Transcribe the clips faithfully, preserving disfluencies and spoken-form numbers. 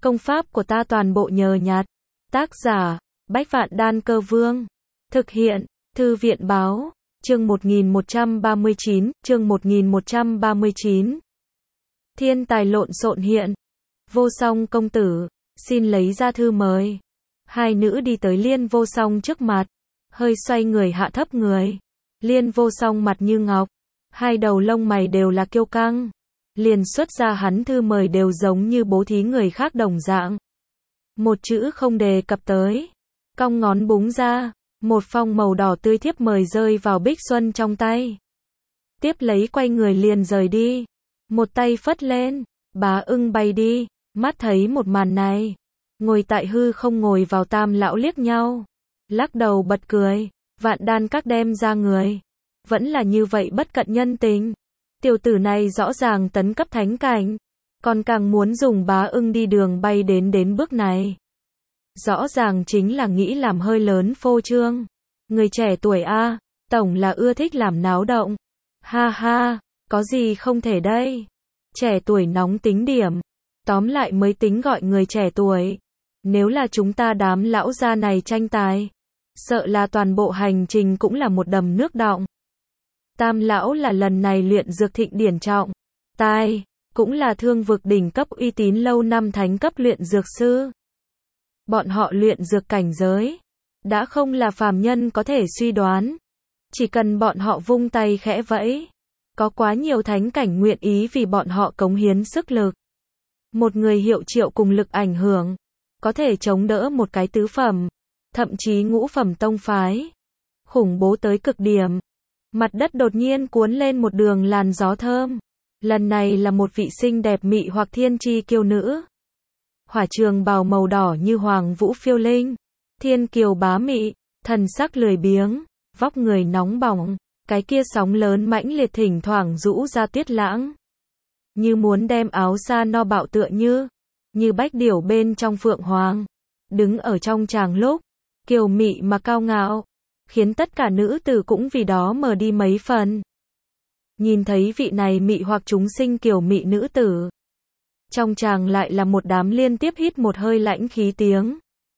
Công pháp của ta toàn bộ nhờ nhặt. Tác giả, Bách Vạn Đan Cơ Vương. Thực hiện, Thư viện Báo. Chương một nghìn một trăm ba mươi chín, chương một nghìn một trăm ba mươi chín. Thiên tài lộn xộn hiện. Vô Song công tử, xin lấy ra thư mời. Hai nữ đi tới Liên Vô Song trước mặt, hơi xoay người hạ thấp người. Liên Vô Song mặt như ngọc, hai đầu lông mày đều là kiêu căng. Liền xuất ra hắn thư mời đều giống như bố thí người khác đồng dạng. Một chữ không đề cập tới. Cong ngón búng ra, một phong màu đỏ tươi thiếp mời rơi vào Bích Xuân trong tay. Tiếp lấy quay người liền rời đi. Một tay phất lên, Bá Ưng bay đi. Mắt thấy một màn này, ngồi tại hư không ngồi vào Tam lão liếc nhau, lắc đầu bật cười. Vạn Đan các đem ra người, vẫn là như vậy bất cận nhân tình. Tiểu tử này rõ ràng tấn cấp thánh cảnh, còn càng muốn dùng Bá Ưng đi đường bay đến đến bước này. Rõ ràng chính là nghĩ làm hơi lớn phô trương. Người trẻ tuổi a, tổng là ưa thích làm náo động. Ha ha, có gì không thể đây. Trẻ tuổi nóng tính điểm. Tóm lại mới tính gọi người trẻ tuổi. Nếu là chúng ta đám lão gia này tranh tài, sợ là toàn bộ hành trình cũng là một đầm nước đọng. Tam lão là lần này luyện dược thịnh điển trọng tài, cũng là thương vực đỉnh cấp uy tín lâu năm thánh cấp luyện dược sư. Bọn họ luyện dược cảnh giới, đã không là phàm nhân có thể suy đoán. Chỉ cần bọn họ vung tay khẽ vẫy, có quá nhiều thánh cảnh nguyện ý vì bọn họ cống hiến sức lực. Một người hiệu triệu cùng lực ảnh hưởng, có thể chống đỡ một cái tứ phẩm, thậm chí ngũ phẩm tông phái. Khủng bố tới cực điểm. Mặt đất đột nhiên cuốn lên một đường làn gió thơm. Lần này là một vị xinh đẹp mị hoặc thiên chi kiêu nữ. Hỏa trường bào màu đỏ như hoàng vũ phiêu linh. Thiên kiều bá mị, thần sắc lười biếng, vóc người nóng bỏng. Cái kia sóng lớn mãnh liệt thỉnh thoảng rũ ra tuyết lãng. Như muốn đem áo sa no bạo tựa như. Như bách điểu bên trong phượng hoàng. Đứng ở trong tràng lúc, kiều mị mà cao ngạo. Khiến tất cả nữ tử cũng vì đó mờ đi mấy phần. Nhìn thấy vị này mị hoặc chúng sinh kiều mị nữ tử, trong tràng lại là một đám liên tiếp hít một hơi lãnh khí tiếng.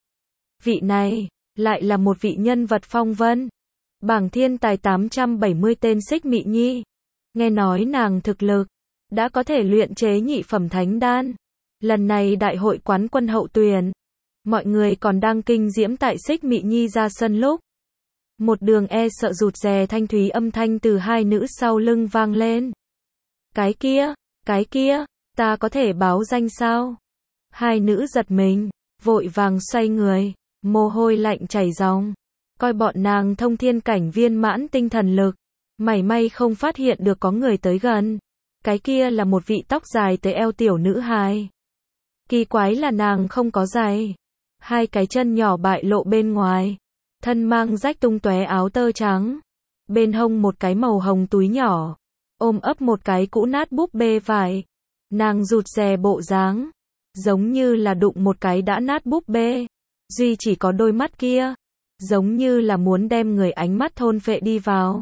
Vị này, lại là một vị nhân vật phong vân. Bảng thiên tài tám trăm bảy mươi tên Xích Mị Nhi. Nghe nói nàng thực lực, đã có thể luyện chế nhị phẩm thánh đan. Lần này đại hội quán quân hậu tuyển, mọi người còn đang kinh diễm tại Xích Mị Nhi ra sân lúc. Một đường e sợ rụt rè thanh thúy âm thanh từ hai nữ sau lưng vang lên. Cái kia, cái kia, ta có thể báo danh sao? Hai nữ giật mình, vội vàng xoay người, mồ hôi lạnh chảy ròng. Coi bọn nàng thông thiên cảnh viên mãn tinh thần lực, mảy may không phát hiện được có người tới gần. Cái kia là một vị tóc dài tới eo tiểu nữ hài. Kỳ quái là nàng không có giày, hai cái chân nhỏ bại lộ bên ngoài. Thân mang rách tung tóe áo tơ trắng, bên hông một cái màu hồng túi nhỏ, ôm ấp một cái cũ nát búp bê vải. Nàng rụt rè bộ dáng, giống như là đụng một cái đã nát búp bê. Duy chỉ có đôi mắt kia, giống như là muốn đem người ánh mắt thôn phệ đi vào.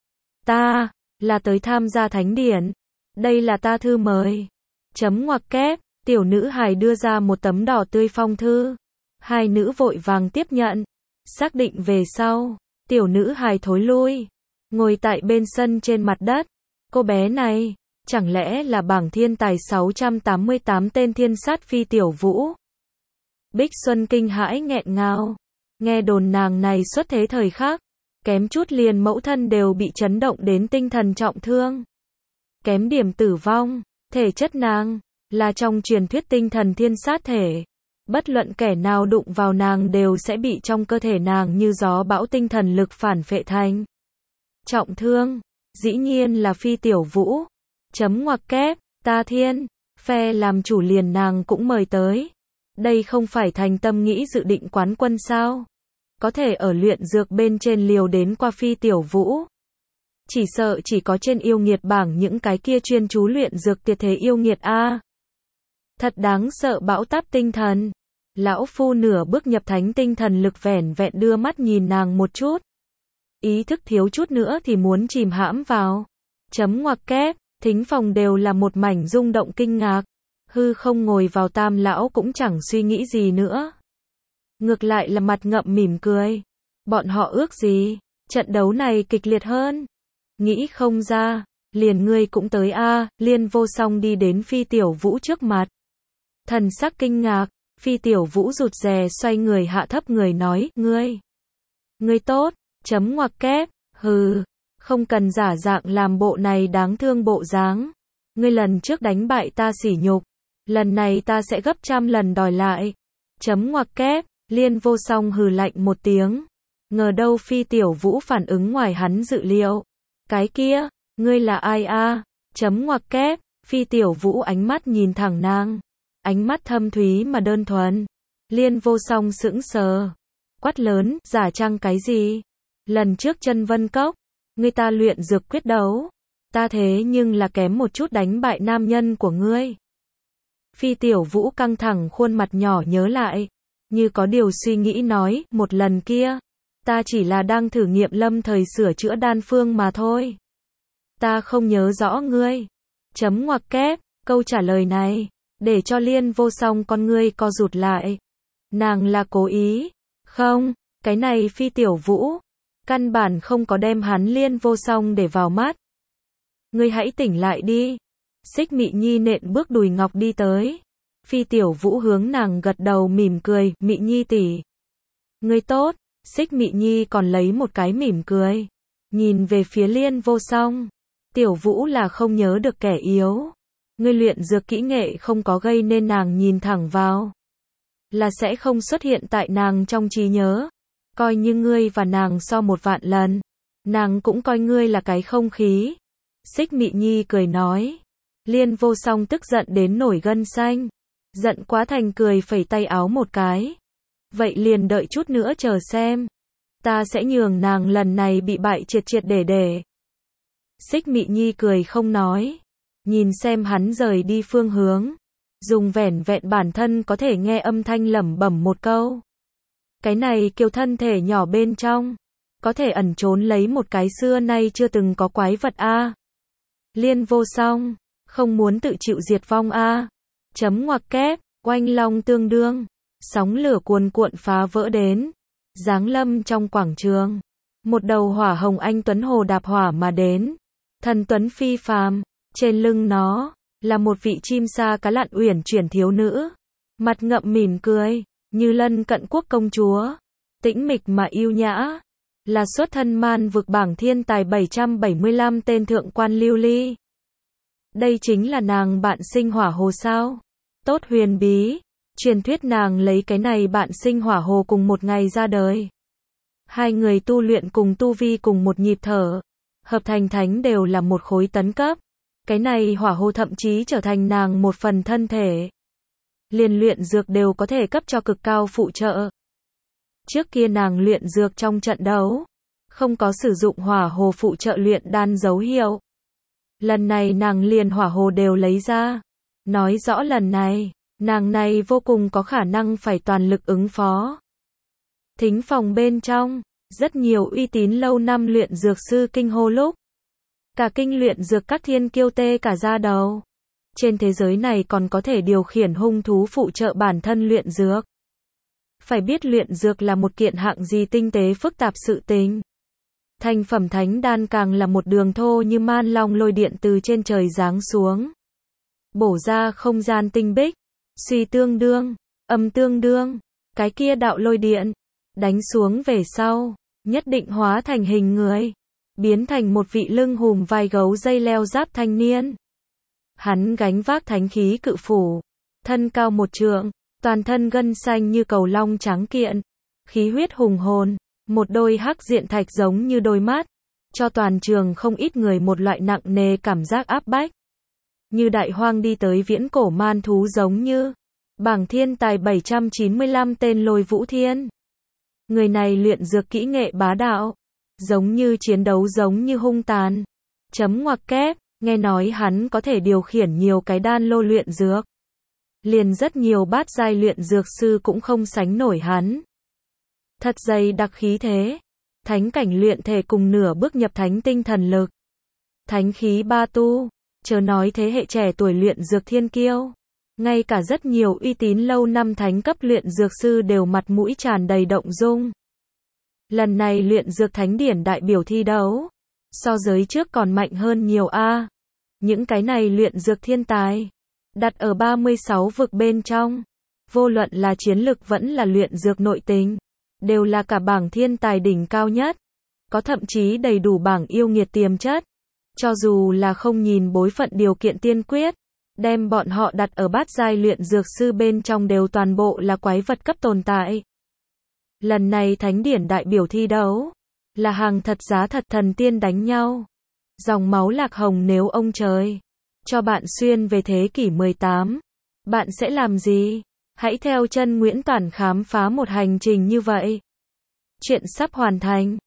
Ta, là tới tham gia thánh điển. Đây là ta thư mời. Chấm ngoặc kép, tiểu nữ hài đưa ra một tấm đỏ tươi phong thư. Hai nữ vội vàng tiếp nhận. Xác định về sau, tiểu nữ hài thối lui, ngồi tại bên sân trên mặt đất. Cô bé này, chẳng lẽ là bảng thiên tài sáu trăm tám mươi tám tên thiên sát phi tiểu vũ? Bích Xuân kinh hãi nghẹn ngào, nghe đồn nàng này xuất thế thời khắc, kém chút liền mẫu thân đều bị chấn động đến tinh thần trọng thương. Kém điểm tử vong, thể chất nàng, là trong truyền thuyết tinh thần thiên sát thể. Bất luận kẻ nào đụng vào nàng đều sẽ bị trong cơ thể nàng như gió bão tinh thần lực phản phệ thành trọng thương. Dĩ nhiên là phi tiểu vũ. Chấm ngoặc kép, ta thiên, phe làm chủ liền nàng cũng mời tới. Đây không phải thành tâm nghĩ dự định quán quân sao? Có thể ở luyện dược bên trên liều đến qua phi tiểu vũ. Chỉ sợ chỉ có trên yêu nghiệt bảng những cái kia chuyên chú luyện dược tuyệt thế yêu nghiệt a. Thật đáng sợ bão táp tinh thần. Lão phu nửa bước nhập thánh tinh thần lực vẻn vẹn đưa mắt nhìn nàng một chút. Ý thức thiếu chút nữa thì muốn chìm hãm vào. Chấm ngoặc kép, thính phòng đều là một mảnh rung động kinh ngạc. Hư không ngồi vào Tam lão cũng chẳng suy nghĩ gì nữa. Ngược lại là mặt ngậm mỉm cười. Bọn họ ước gì? Trận đấu này kịch liệt hơn. Nghĩ không ra, liền ngươi cũng tới a. Liên Vô Song đi đến Phi Tiểu Vũ trước mặt. Thần sắc kinh ngạc, Phi Tiểu Vũ rụt rè xoay người hạ thấp người nói, ngươi, ngươi tốt, chấm ngoặc kép, hừ, không cần giả dạng làm bộ này đáng thương bộ dáng. Ngươi lần trước đánh bại ta sỉ nhục, lần này ta sẽ gấp trăm lần đòi lại. Chấm ngoặc kép, Liên Vô Song hừ lạnh một tiếng. Ngờ đâu Phi Tiểu Vũ phản ứng ngoài hắn dự liệu. Cái kia, ngươi là ai a? Chấm ngoặc kép, Phi Tiểu Vũ ánh mắt nhìn thẳng nàng. Ánh mắt thâm thúy mà đơn thuần. Liên Vô Song sững sờ. Quát lớn, giả trang cái gì? Lần trước Chân Vân Cốc, ngươi ta luyện dược quyết đấu. Ta thế nhưng là kém một chút đánh bại nam nhân của ngươi. Phi Tiểu Vũ căng thẳng khuôn mặt nhỏ nhớ lại. Như có điều suy nghĩ nói, một lần kia, ta chỉ là đang thử nghiệm lâm thời sửa chữa đan phương mà thôi. Ta không nhớ rõ ngươi. Chấm ngoặc kép, câu trả lời này, để cho Liên Vô Song con ngươi co rụt lại. Nàng là cố ý. Không, cái này Phi Tiểu Vũ, căn bản không có đem hắn Liên Vô Song để vào mắt. Ngươi hãy tỉnh lại đi. Xích Mị Nhi nện bước đùi ngọc đi tới. Phi Tiểu Vũ hướng nàng gật đầu mỉm cười, Mị Nhi tỷ, ngươi tốt. Xích Mị Nhi còn lấy một cái mỉm cười, nhìn về phía Liên Vô Song. Tiểu Vũ là không nhớ được kẻ yếu. Ngươi luyện dược kỹ nghệ không có gây nên nàng nhìn thẳng vào, là sẽ không xuất hiện tại nàng trong trí nhớ. Coi như ngươi và nàng so một vạn lần, nàng cũng coi ngươi là cái không khí. Xích Mị Nhi cười nói. Liên Vô Song tức giận đến nổi gân xanh. Giận quá thành cười phẩy tay áo một cái. Vậy liền đợi chút nữa chờ xem. Ta sẽ nhường nàng lần này bị bại triệt triệt để để. Xích Mị Nhi cười không nói. Nhìn xem hắn rời đi phương hướng. Dùng vẻn vẹn bản thân có thể nghe âm thanh lẩm bẩm một câu. Cái này kiều thân thể nhỏ bên trong, có thể ẩn trốn lấy một cái xưa nay chưa từng có quái vật a. Liên Vô Song, không muốn tự chịu diệt vong a. Chấm ngoặc kép, oanh long tương đương. Sóng lửa cuồn cuộn phá vỡ đến. Giáng lâm trong quảng trường. Một đầu hỏa hồng anh tuấn hồ đạp hỏa mà đến. Thần tuấn phi phàm. Trên lưng nó, là một vị chim sa cá lặn uyển chuyển thiếu nữ. Mặt ngậm mỉm cười, như Lân Cận Quốc công chúa. Tĩnh mịch mà yêu nhã. Là xuất thân man vực bảng thiên tài bảy trăm bảy mươi lăm tên thượng quan lưu ly. Đây chính là nàng bạn sinh hỏa hồ sao? Tốt huyền bí. Truyền thuyết nàng lấy cái này bạn sinh hỏa hồ cùng một ngày ra đời. Hai người tu luyện cùng tu vi cùng một nhịp thở. Hợp thành thánh đều là một khối tấn cấp. Cái này hỏa hồ thậm chí trở thành nàng một phần thân thể. Liền luyện dược đều có thể cấp cho cực cao phụ trợ. Trước kia nàng luyện dược trong trận đấu, không có sử dụng hỏa hồ phụ trợ luyện đan dấu hiệu. Lần này nàng liền hỏa hồ đều lấy ra. Nói rõ lần này, nàng này vô cùng có khả năng phải toàn lực ứng phó. Thính phòng bên trong, rất nhiều uy tín lâu năm luyện dược sư kinh hô lúc. Cả kinh luyện dược các thiên kiêu tê cả da đầu. Trên thế giới này còn có thể điều khiển hung thú phụ trợ bản thân luyện dược. Phải biết luyện dược là một kiện hạng gì tinh tế phức tạp sự tình. Thành phẩm thánh đan càng là một đường thô như man long lôi điện từ trên trời giáng xuống. Bổ ra không gian tinh bích, suy tương đương, âm tương đương, cái kia đạo lôi điện, đánh xuống về sau, nhất định hóa thành hình người, biến thành một vị lưng hùm vai gấu dây leo giáp thanh niên. Hắn gánh vác thánh khí cự phủ, thân cao một trượng, toàn thân gân xanh như cầu long trắng kiện, khí huyết hùng hồn, một đôi hắc diện thạch giống như đôi mắt, cho toàn trường không ít người một loại nặng nề cảm giác áp bách. Như đại hoang đi tới viễn cổ man thú giống như bảng thiên tài bảy trăm chín mươi lăm tên Lôi Vũ Thiên. Người này luyện dược kỹ nghệ bá đạo, giống như chiến đấu giống như hung tàn. Chấm ngoặc kép, nghe nói hắn có thể điều khiển nhiều cái đan lô luyện dược. Liền rất nhiều bát giai luyện dược sư cũng không sánh nổi hắn. Thật dày đặc khí thế. Thánh cảnh luyện thể cùng nửa bước nhập thánh tinh thần lực. Thánh khí ba tu, chớ nói thế hệ trẻ tuổi luyện dược thiên kiêu. Ngay cả rất nhiều uy tín lâu năm thánh cấp luyện dược sư đều mặt mũi tràn đầy động dung. Lần này luyện dược thánh điển đại biểu thi đấu, so giới trước còn mạnh hơn nhiều a. Những cái này luyện dược thiên tài, đặt ở ba mươi sáu vực bên trong, vô luận là chiến lực vẫn là luyện dược nội tình, đều là cả bảng thiên tài đỉnh cao nhất, có thậm chí đầy đủ bảng yêu nghiệt tiềm chất. Cho dù là không nhìn bối phận điều kiện tiên quyết, đem bọn họ đặt ở bát giai luyện dược sư bên trong đều toàn bộ là quái vật cấp tồn tại. Lần này thánh điển đại biểu thi đấu, là hàng thật giá thật thần tiên đánh nhau. Dòng máu lạc hồng, nếu ông trời cho bạn xuyên về thế kỷ mười tám, bạn sẽ làm gì? Hãy theo chân Nguyễn Toản khám phá một hành trình như vậy. Chuyện sắp hoàn thành.